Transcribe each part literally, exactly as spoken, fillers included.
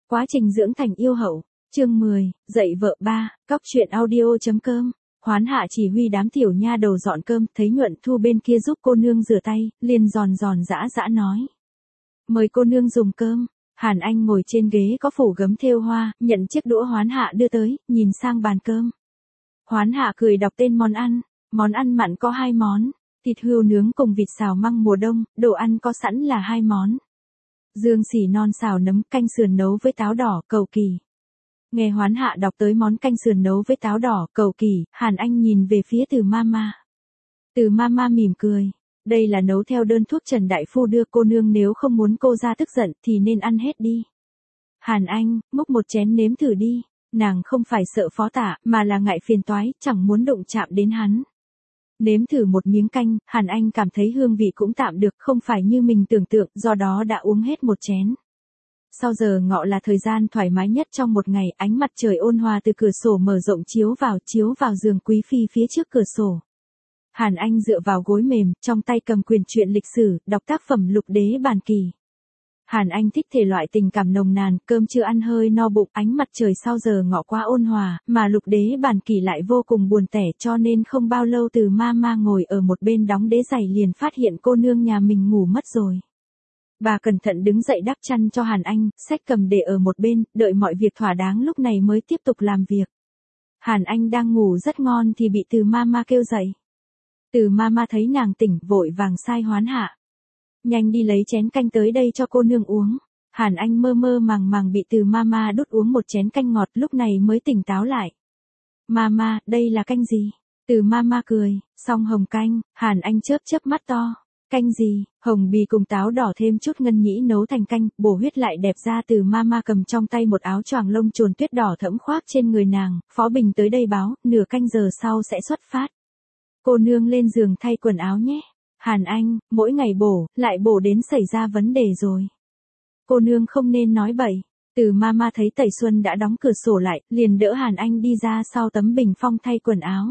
Quá trình dưỡng thành yêu hậu, chương mười, dạy vợ ba, cóc truyện audio.com. Hoán Hạ chỉ huy đám tiểu nha đầu dọn cơm, thấy Nhuận Thu bên kia giúp cô nương rửa tay, liền giòn giòn giã giã nói. Mời cô nương dùng cơm. Hàn Anh ngồi trên ghế có phủ gấm thêu hoa, nhận chiếc đũa Hoán Hạ đưa tới, nhìn sang bàn cơm. Hoán Hạ cười đọc tên món ăn, món ăn mặn có hai món, thịt hươu nướng cùng vịt xào măng mùa đông, đồ ăn có sẵn là hai món. Dương xỉ non xào nấm, canh sườn nấu với táo đỏ, cầu kỳ. Nghe Hoán Hạ đọc tới món canh sườn nấu với táo đỏ, cầu kỳ, Hàn Anh nhìn về phía Từ Mama. Từ Mama mỉm cười. Đây là nấu theo đơn thuốc Trần Đại Phu đưa, cô nương nếu không muốn cô ra tức giận thì nên ăn hết đi. Hàn Anh, múc một chén nếm thử đi. Nàng không phải sợ Phó Tả, mà là ngại phiền toái, chẳng muốn đụng chạm đến hắn. Nếm thử một miếng canh, Hàn Anh cảm thấy hương vị cũng tạm được, không phải như mình tưởng tượng, do đó đã uống hết một chén. Sau giờ ngọ là thời gian thoải mái nhất trong một ngày, ánh mặt trời ôn hòa từ cửa sổ mở rộng chiếu vào, chiếu vào giường quý phi phía trước cửa sổ. Hàn Anh dựa vào gối mềm, trong tay cầm quyển truyện lịch sử, đọc tác phẩm Lục Đế Bàn Kỳ. Hàn Anh thích thể loại tình cảm nồng nàn, cơm chưa ăn hơi no bụng, ánh mặt trời sau giờ ngọ quá ôn hòa, mà Lục Đế Bàn Kỳ lại vô cùng buồn tẻ, cho nên không bao lâu Từ Mama ngồi ở một bên đóng đế giày liền phát hiện cô nương nhà mình ngủ mất rồi. Bà cẩn thận đứng dậy đắp chăn cho Hàn Anh, xách cầm để ở một bên, đợi mọi việc thỏa đáng lúc này mới tiếp tục làm việc. Hàn Anh đang ngủ rất ngon thì bị Từ Mama kêu dậy. Từ Mama thấy nàng tỉnh, vội vàng sai Hoán Hạ. Nhanh đi lấy chén canh tới đây cho cô nương uống. Hàn Anh mơ mơ màng màng bị Từ Mama đút uống một chén canh ngọt, lúc này mới tỉnh táo lại. Mama, đây là canh gì? Từ Mama cười, song hồng canh. Hàn Anh chớp chớp mắt to. Canh gì? Hồng bì cùng táo đỏ thêm chút ngân nhĩ nấu thành canh, bổ huyết lại đẹp ra. Từ Mama cầm trong tay một áo choàng lông trồn tuyết đỏ thẫm khoác trên người nàng. Phó Bình tới đây báo, nửa canh giờ sau sẽ xuất phát. Cô nương lên giường thay quần áo nhé. Hàn Anh, mỗi ngày bổ, lại bổ đến xảy ra vấn đề rồi. Cô nương không nên nói bậy. Từ Mama thấy Tẩy Xuân đã đóng cửa sổ lại, liền đỡ Hàn Anh đi ra sau tấm bình phong thay quần áo.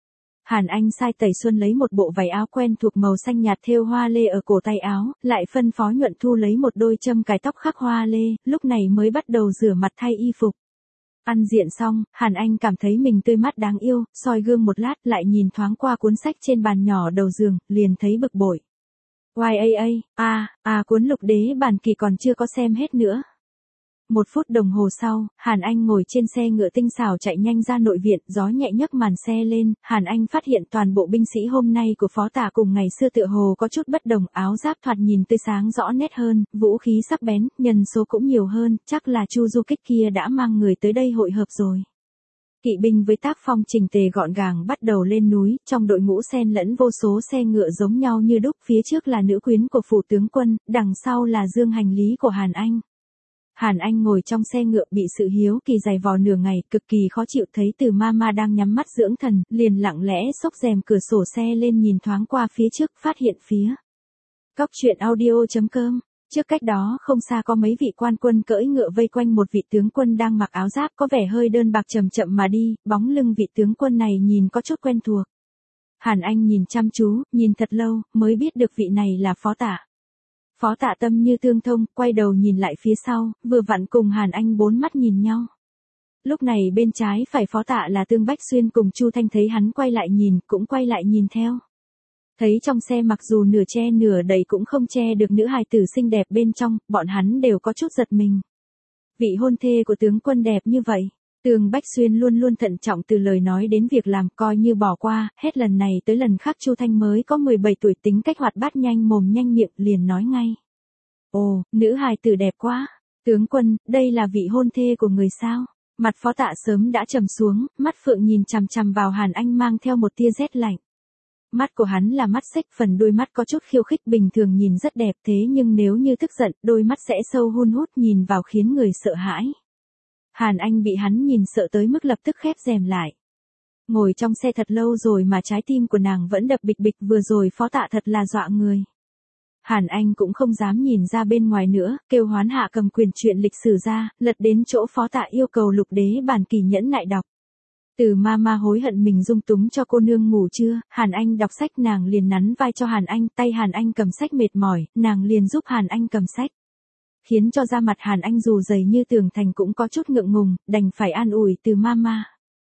Hàn Anh sai Tẩy Xuân lấy một bộ váy áo quen thuộc màu xanh nhạt thêu hoa lê ở cổ tay áo, lại phân phó Nhuận Thu lấy một đôi châm cài tóc khắc hoa lê, lúc này mới bắt đầu rửa mặt thay y phục. Ăn diện xong, Hàn Anh cảm thấy mình tươi mát đáng yêu, soi gương một lát lại nhìn thoáng qua cuốn sách trên bàn nhỏ đầu giường, liền thấy bực bội. Oai a a, à, à cuốn Lục Đế Bàn Kỳ còn chưa có xem hết nữa. Một phút đồng hồ sau, Hàn Anh ngồi trên xe ngựa tinh xảo chạy nhanh ra nội viện, gió nhẹ nhấc màn xe lên, Hàn Anh phát hiện toàn bộ binh sĩ hôm nay của Phó Tả cùng ngày xưa tựa hồ có chút bất đồng, áo giáp thoạt nhìn tươi sáng rõ nét hơn, vũ khí sắc bén, nhân số cũng nhiều hơn, chắc là Chu Du Kích kia đã mang người tới đây hội hợp rồi. Kỵ binh với tác phong chỉnh tề gọn gàng bắt đầu lên núi, trong đội ngũ xen lẫn vô số xe ngựa giống nhau như đúc, phía trước là nữ quyến của phủ tướng quân, đằng sau là dương hành lý của Hàn Anh. Hàn Anh ngồi trong xe ngựa bị sự hiếu kỳ dày vò nửa ngày, cực kỳ khó chịu, thấy Từ Mama đang nhắm mắt dưỡng thần, liền lặng lẽ xốc rèm cửa sổ xe lên nhìn thoáng qua phía trước, phát hiện phía cóc truyện audio.com. Trước cách đó không xa có mấy vị quan quân cưỡi ngựa vây quanh một vị tướng quân đang mặc áo giáp có vẻ hơi đơn bạc chậm chậm mà đi, bóng lưng vị tướng quân này nhìn có chút quen thuộc. Hàn Anh nhìn chăm chú, nhìn thật lâu, mới biết được vị này là Phó Tả. Phó Tạ tâm như tương thông, quay đầu nhìn lại phía sau, vừa vặn cùng Hàn Anh bốn mắt nhìn nhau. Lúc này bên trái phải Phó Tạ là Tương Bách Xuyên cùng Chu Thanh, thấy hắn quay lại nhìn, cũng quay lại nhìn theo. Thấy trong xe mặc dù nửa che nửa đầy cũng không che được nữ hài tử xinh đẹp bên trong, bọn hắn đều có chút giật mình. Vị hôn thê của tướng quân đẹp như vậy. Tương Bách Xuyên luôn luôn thận trọng từ lời nói đến việc làm, coi như bỏ qua, hết lần này tới lần khác Chu Thanh mới có mười bảy tuổi, tính cách hoạt bát nhanh mồm nhanh miệng, liền nói ngay. Ồ, nữ hài tử đẹp quá. Tướng quân, đây là vị hôn thê của người sao? Mặt Phó Tạ sớm đã trầm xuống, mắt phượng nhìn chằm chằm vào Hàn Anh mang theo một tia rét lạnh. Mắt của hắn là mắt xích, phần đôi mắt có chút khiêu khích, bình thường nhìn rất đẹp, thế nhưng nếu như tức giận, đôi mắt sẽ sâu hun hút, nhìn vào khiến người sợ hãi. Hàn Anh bị hắn nhìn sợ tới mức lập tức khép rèm lại. Ngồi trong xe thật lâu rồi mà trái tim của nàng vẫn đập bịch bịch, vừa rồi Phó Tạ thật là dọa người. Hàn Anh cũng không dám nhìn ra bên ngoài nữa, kêu Hoán Hạ cầm quyển truyện lịch sử ra, lật đến chỗ Phó Tạ yêu cầu Lục Đế Bàn Kỳ nhẫn nại đọc. Từ Mama hối hận mình dung túng cho cô nương ngủ chưa, Hàn Anh đọc sách, nàng liền nắn vai cho Hàn Anh, tay Hàn Anh cầm sách mệt mỏi, nàng liền giúp Hàn Anh cầm sách. khiến cho da mặt Hàn Anh dù dày như tường thành cũng có chút ngượng ngùng, đành phải an ủi từ mama.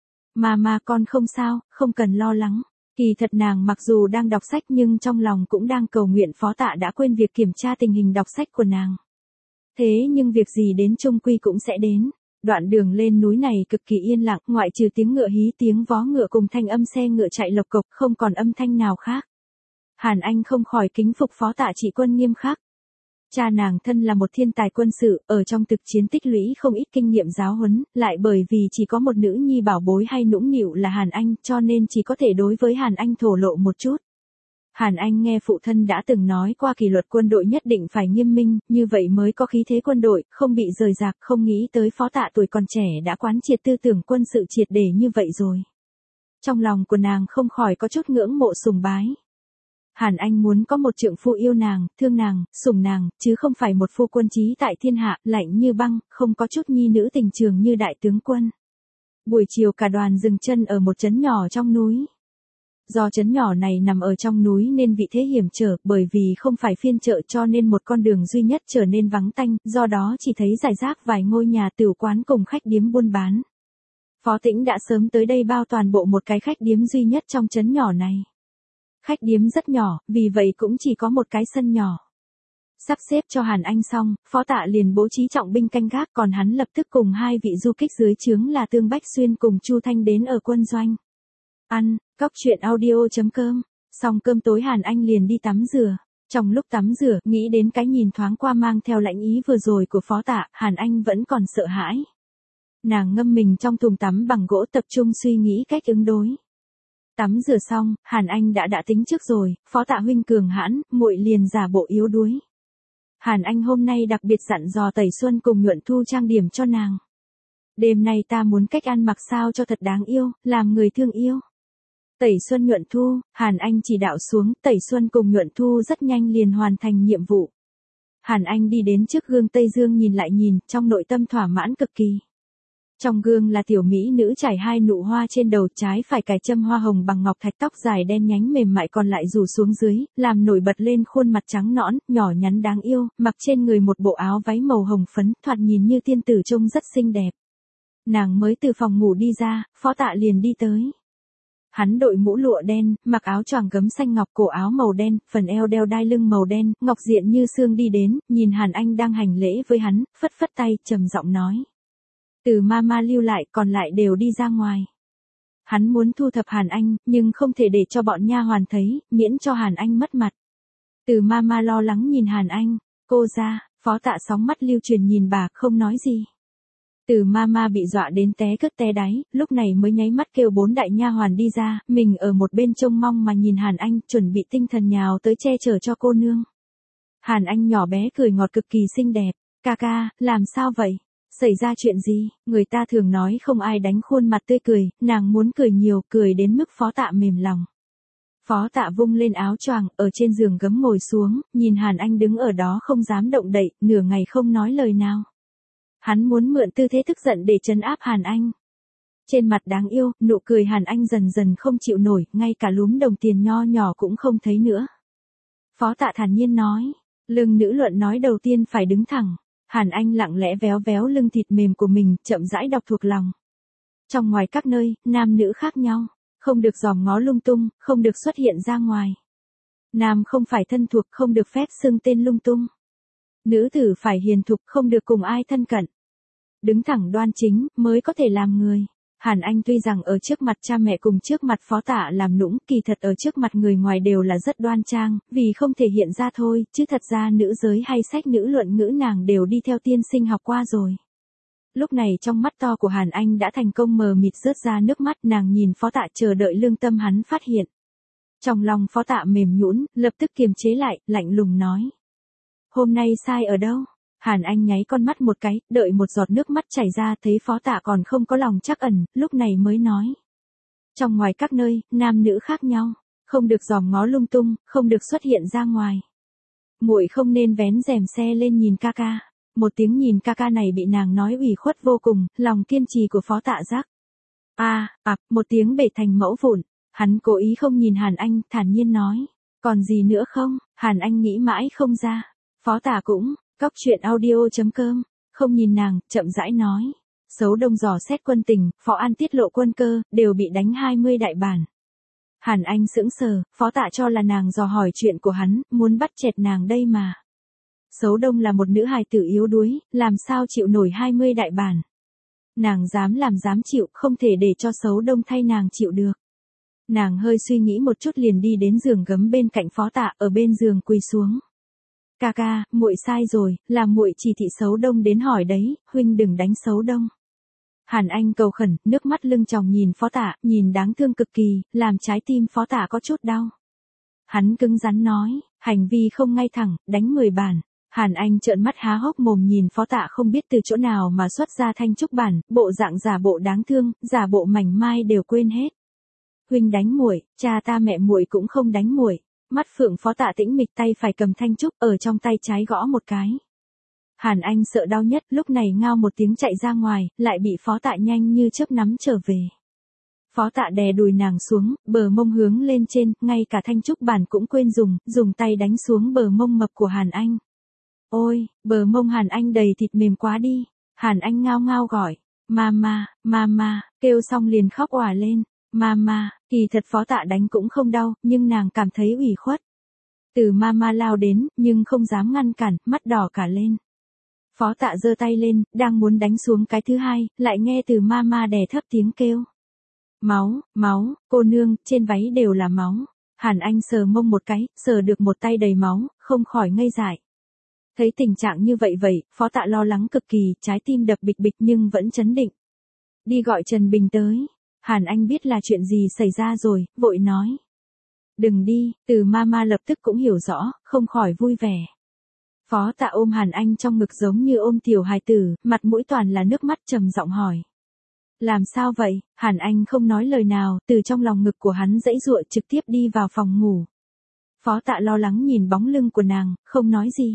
Mama con không sao, không cần lo lắng. Kỳ thật nàng mặc dù đang đọc sách nhưng trong lòng cũng đang cầu nguyện Phó Tạ đã quên việc kiểm tra tình hình đọc sách của nàng. Thế nhưng việc gì đến chung quy cũng sẽ đến. Đoạn đường lên núi này cực kỳ yên lặng, ngoại trừ tiếng ngựa hí, tiếng vó ngựa cùng thanh âm xe ngựa chạy lộc cộc, không còn âm thanh nào khác. Hàn Anh không khỏi kính phục Phó Tạ Trị Quân nghiêm khắc. Cha nàng thân là một thiên tài quân sự, ở trong thực chiến tích lũy không ít kinh nghiệm giáo huấn, lại bởi vì chỉ có một nữ nhi bảo bối hay nũng nịu là Hàn Anh, cho nên chỉ có thể đối với Hàn Anh thổ lộ một chút. Hàn Anh nghe phụ thân đã từng nói qua kỷ luật quân đội nhất định phải nghiêm minh, như vậy mới có khí thế quân đội, không bị rời rạc, không nghĩ tới Phó Tạ tuổi còn trẻ đã quán triệt tư tưởng quân sự triệt để như vậy rồi. Trong lòng của nàng không khỏi có chút ngưỡng mộ sùng bái. Hàn Anh muốn có một trượng phu yêu nàng, thương nàng, sủng nàng, chứ không phải một phu quân trí tại thiên hạ, lạnh như băng, không có chút nhi nữ tình trường như đại tướng quân. Buổi chiều cả đoàn dừng chân ở một trấn nhỏ trong núi. Do trấn nhỏ này nằm ở trong núi nên vị thế hiểm trở, bởi vì không phải phiên chợ cho nên một con đường duy nhất trở nên vắng tanh, do đó chỉ thấy rải rác vài ngôi nhà tửu quán cùng khách điếm buôn bán. Phó Tĩnh đã sớm tới đây bao toàn bộ một cái khách điếm duy nhất trong trấn nhỏ này. Khách điếm rất nhỏ, vì vậy cũng chỉ có một cái sân nhỏ. Sắp xếp cho Hàn Anh xong, Phó Tạ liền bố trí trọng binh canh gác, còn hắn lập tức cùng hai vị du kích dưới trướng là Tương Bách Xuyên cùng Chu Thanh đến ở quân doanh. Ăn, cóc truyện audio chấm com. Xong cơm tối Hàn Anh liền đi tắm rửa. Trong lúc tắm rửa, nghĩ đến cái nhìn thoáng qua mang theo lãnh ý vừa rồi của Phó Tạ, Hàn Anh vẫn còn sợ hãi. Nàng ngâm mình trong thùng tắm bằng gỗ tập trung suy nghĩ cách ứng đối. Tắm rửa xong, Hàn Anh đã đã tính trước rồi, Phó Tạ huynh cường hãn, muội liền giả bộ yếu đuối. Hàn Anh hôm nay đặc biệt dặn dò Tẩy Xuân cùng Nhuận Thu trang điểm cho nàng. Đêm nay ta muốn cách ăn mặc sao cho thật đáng yêu, làm người thương yêu. Tẩy Xuân Nhuận Thu, Hàn Anh chỉ đạo xuống, Tẩy Xuân cùng Nhuận Thu rất nhanh liền hoàn thành nhiệm vụ. Hàn Anh đi đến trước gương Tây Dương nhìn lại nhìn, trong nội tâm thỏa mãn cực kỳ. Trong gương là tiểu mỹ nữ trải hai nụ hoa trên đầu, trái phải cài châm hoa hồng bằng ngọc thạch, tóc dài đen nhánh mềm mại còn lại rủ xuống dưới, làm nổi bật lên khuôn mặt trắng nõn, nhỏ nhắn đáng yêu, mặc trên người một bộ áo váy màu hồng phấn, thoạt nhìn như tiên tử trông rất xinh đẹp. Nàng mới từ phòng ngủ đi ra, Phó Tạ liền đi tới. Hắn đội mũ lụa đen, mặc áo choàng gấm xanh ngọc, cổ áo màu đen, phần eo đeo đai lưng màu đen, ngọc diện như xương đi đến, nhìn Hàn Anh đang hành lễ với hắn, phất phất tay, trầm giọng nói. Từ mama lưu lại, còn lại đều đi ra ngoài. Hắn muốn thu thập Hàn Anh, nhưng không thể để cho bọn nha hoàn thấy, miễn cho Hàn Anh mất mặt. Từ mama lo lắng nhìn Hàn Anh, cô ra, Phó Tạ sóng mắt lưu truyền nhìn bà, không nói gì. Từ mama bị dọa đến té cứt té đáy, lúc này mới nháy mắt kêu bốn đại nha hoàn đi ra, mình ở một bên trông mong mà nhìn Hàn Anh, chuẩn bị tinh thần nhào tới che chở cho cô nương. Hàn Anh nhỏ bé cười ngọt cực kỳ xinh đẹp, ca ca, làm sao vậy? Xảy ra chuyện gì? Người ta thường nói không ai đánh khuôn mặt tươi cười, nàng muốn cười nhiều, cười đến mức Phó Tạ mềm lòng. Phó Tạ vung lên áo choàng, ở trên giường gấm ngồi xuống, nhìn Hàn Anh đứng ở đó không dám động đậy, nửa ngày không nói lời nào. Hắn muốn mượn tư thế tức giận để trấn áp Hàn Anh. Trên mặt đáng yêu, nụ cười Hàn Anh dần dần không chịu nổi, ngay cả lúm đồng tiền nho nhỏ cũng không thấy nữa. Phó Tạ thản nhiên nói, lưng nữ luận nói đầu tiên phải đứng thẳng. Hàn Anh lặng lẽ véo véo lưng thịt mềm của mình, chậm rãi đọc thuộc lòng. Trong ngoài các nơi, nam nữ khác nhau, không được dòm ngó lung tung, không được xuất hiện ra ngoài. Nam không phải thân thuộc, không được phép xưng tên lung tung. Nữ tử phải hiền thục, không được cùng ai thân cận. Đứng thẳng đoan chính, mới có thể làm người. Hàn Anh tuy rằng ở trước mặt cha mẹ cùng trước mặt Phó Tạ làm nũng, kỳ thật ở trước mặt người ngoài đều là rất đoan trang, vì không thể hiện ra thôi, chứ thật ra nữ giới hay sách nữ luận ngữ nàng đều đi theo tiên sinh học qua rồi. Lúc này trong mắt to của Hàn Anh đã thành công mờ mịt rớt ra nước mắt, nàng nhìn Phó Tạ chờ đợi lương tâm hắn phát hiện. Trong lòng Phó Tạ mềm nhũn, lập tức kiềm chế lại, lạnh lùng nói. Hôm nay sai ở đâu? Hàn Anh nháy con mắt một cái, đợi một giọt nước mắt chảy ra, thấy Phó Tạ còn không có lòng trắc ẩn, lúc này mới nói. Trong ngoài các nơi, nam nữ khác nhau, không được dòm ngó lung tung, không được xuất hiện ra ngoài. Muội không nên vén rèm xe lên nhìn ca ca. Một tiếng nhìn ca ca này bị nàng nói ủy khuất vô cùng, lòng kiên trì của Phó Tạ giác. A, à, một tiếng bể thành mẫu vụn, hắn cố ý không nhìn Hàn Anh, thản nhiên nói. Còn gì nữa không? Hàn Anh nghĩ mãi không ra. Phó Tạ cũng Cóc truyện audio chấm com, không nhìn nàng, chậm rãi nói. Sấu Đông dò xét quân tình, Phó An tiết lộ quân cơ, đều bị đánh hai mươi đại bản. Hàn Anh sững sờ, Phó Tạ cho là nàng dò hỏi chuyện của hắn, muốn bắt chẹt nàng đây mà. Sấu Đông là một nữ hài tử yếu đuối, làm sao chịu nổi hai mươi đại bản. Nàng dám làm dám chịu, không thể để cho Sấu Đông thay nàng chịu được. Nàng hơi suy nghĩ một chút liền đi đến giường gấm bên cạnh Phó Tạ, ở bên giường quỳ xuống. Ca ca, muội sai rồi, là muội chỉ thị Sấu Đông đến hỏi đấy, huynh đừng đánh Sấu Đông. Hàn Anh cầu khẩn, nước mắt lưng tròng nhìn Phó Tạ, nhìn đáng thương cực kỳ, làm trái tim Phó Tạ có chút đau. Hắn cứng rắn nói, hành vi không ngay thẳng, đánh mười bản. Hàn Anh trợn mắt há hốc mồm nhìn Phó Tạ không biết từ chỗ nào mà xuất ra thanh trúc bản, bộ dạng giả bộ đáng thương, giả bộ mảnh mai đều quên hết. Huynh đánh muội, cha ta mẹ muội cũng không đánh muội. Mắt phượng Phó Tạ tĩnh mịch, tay phải cầm thanh trúc, ở trong tay trái gõ một cái. Hàn Anh sợ đau nhất, lúc này ngao một tiếng chạy ra ngoài, lại bị Phó Tạ nhanh như chớp nắm trở về. Phó Tạ đè đùi nàng xuống, bờ mông hướng lên trên, ngay cả thanh trúc bản cũng quên dùng, dùng tay đánh xuống bờ mông mập của Hàn Anh. Ôi, bờ mông Hàn Anh đầy thịt mềm quá đi. Hàn Anh ngao ngao gọi, mama, mama, kêu xong liền khóc òa lên. Mama, kỳ thật Phó Tạ đánh cũng không đau, nhưng nàng cảm thấy ủy khuất. Từ mama lao đến, nhưng không dám ngăn cản, mắt đỏ cả lên. Phó Tạ giơ tay lên, đang muốn đánh xuống cái thứ hai, lại nghe từ mama đè thấp tiếng kêu. Máu, máu, cô nương, trên váy đều là máu. Hàn Anh sờ mông một cái, sờ được một tay đầy máu, không khỏi ngây dại. Thấy tình trạng như vậy vậy, Phó Tạ lo lắng cực kỳ, trái tim đập bịch bịch nhưng vẫn trấn định. Đi gọi Trần Bình tới. Hàn Anh biết là chuyện gì xảy ra rồi, vội nói. Đừng đi, từ mama lập tức cũng hiểu rõ, không khỏi vui vẻ. Phó Tạ ôm Hàn Anh trong ngực giống như ôm tiểu hài tử, mặt mũi toàn là nước mắt trầm giọng hỏi. Làm sao vậy? Hàn Anh không nói lời nào, từ trong lòng ngực của hắn giãy giụa trực tiếp đi vào phòng ngủ. Phó Tạ lo lắng nhìn bóng lưng của nàng, không nói gì.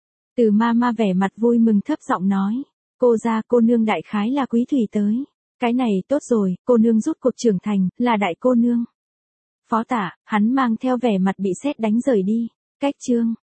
Từ mama vẻ mặt vui mừng thấp giọng nói. Cô ra cô nương đại khái là quý thủy tới. Cái này tốt rồi, cô nương rút cuộc trưởng thành, là đại cô nương. Phó Tạ, hắn mang theo vẻ mặt bị sét đánh rời đi. Cách chương.